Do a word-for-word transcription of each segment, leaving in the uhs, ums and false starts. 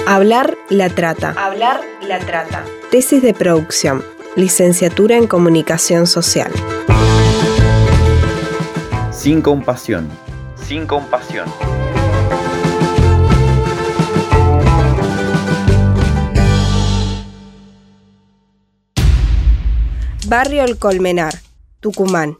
Hablar la trata. Hablar la trata. Tesis de producción. Licenciatura en Comunicación Social. Sin compasión. Sin compasión. Barrio El Colmenar, Tucumán.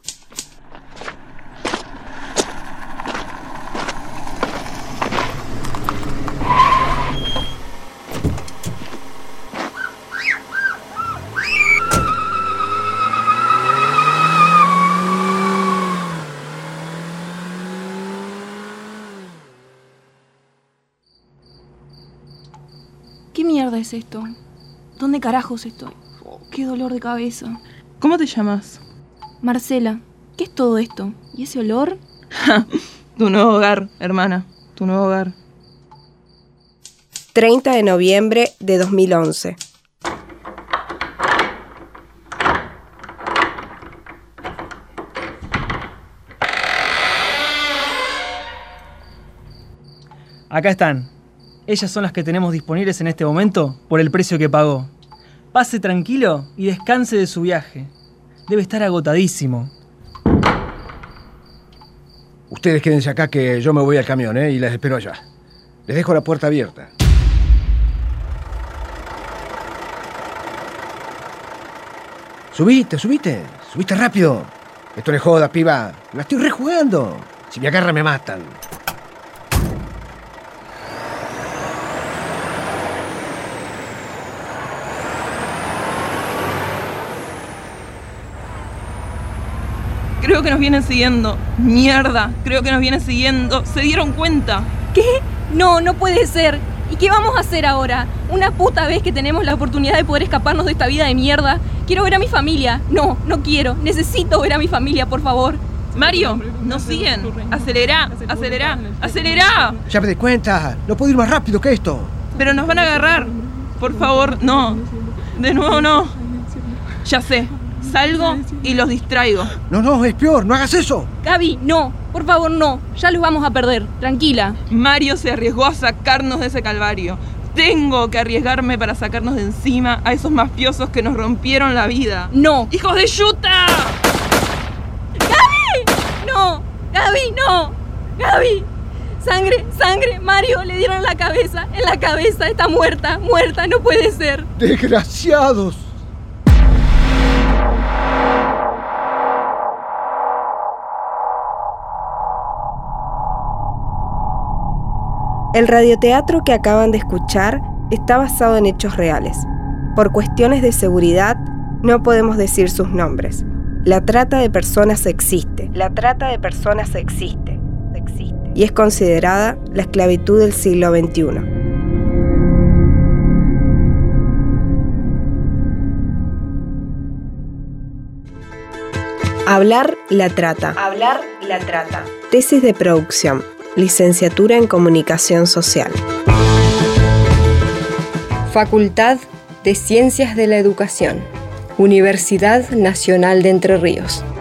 ¿Qué mierda es esto? ¿Dónde carajos estoy? Oh, qué dolor de cabeza. ¿Cómo te llamas? Marcela, ¿qué es todo esto? ¿Y ese olor? Tu nuevo hogar, hermana. Tu nuevo hogar. treinta de noviembre de dos mil once. Acá están. Ellas son las que tenemos disponibles en este momento por el precio que pagó. Pase tranquilo y descanse de su viaje. Debe estar agotadísimo. Ustedes quédense acá que yo me voy al camión, ¿eh? Y les espero allá. Les dejo la puerta abierta. Subite, subite. Subite rápido. Esto le joda, piba. La estoy rejugando. Si me agarran me matan. Creo que nos vienen siguiendo. Mierda, creo que nos vienen siguiendo. ¿Se dieron cuenta? ¿Qué? No, no puede ser. ¿Y qué vamos a hacer ahora? Una puta vez que tenemos la oportunidad de poder escaparnos de esta vida de mierda. Quiero ver a mi familia. No, no quiero. Necesito ver a mi familia, por favor. Mario, nos siguen. Acelera, acelera, acelera. Ya me di cuenta. No puedo ir más rápido que esto. Pero nos van a agarrar. Por favor, no. De nuevo no. Ya sé. Salgo y los distraigo. No, no, es peor, no hagas eso. Gaby, no, por favor no, ya los vamos a perder, tranquila. Mario se arriesgó a sacarnos de ese calvario. Tengo que arriesgarme para sacarnos de encima a esos mafiosos que nos rompieron la vida. No. ¡Hijos de yuta! ¡Gaby! No, Gaby, no. Gaby, sangre, sangre, Mario, le dieron en la cabeza, en la cabeza, está muerta, muerta, no puede ser. Desgraciados. El radioteatro que acaban de escuchar está basado en hechos reales. Por cuestiones de seguridad, no podemos decir sus nombres. La trata de personas existe. La trata de personas existe. existe. Y es considerada la esclavitud del siglo veintiuno. Hablar la trata. Hablar la trata. Tesis de producción. Licenciatura en Comunicación Social. Facultad de Ciencias de la Educación. Universidad Nacional de Entre Ríos.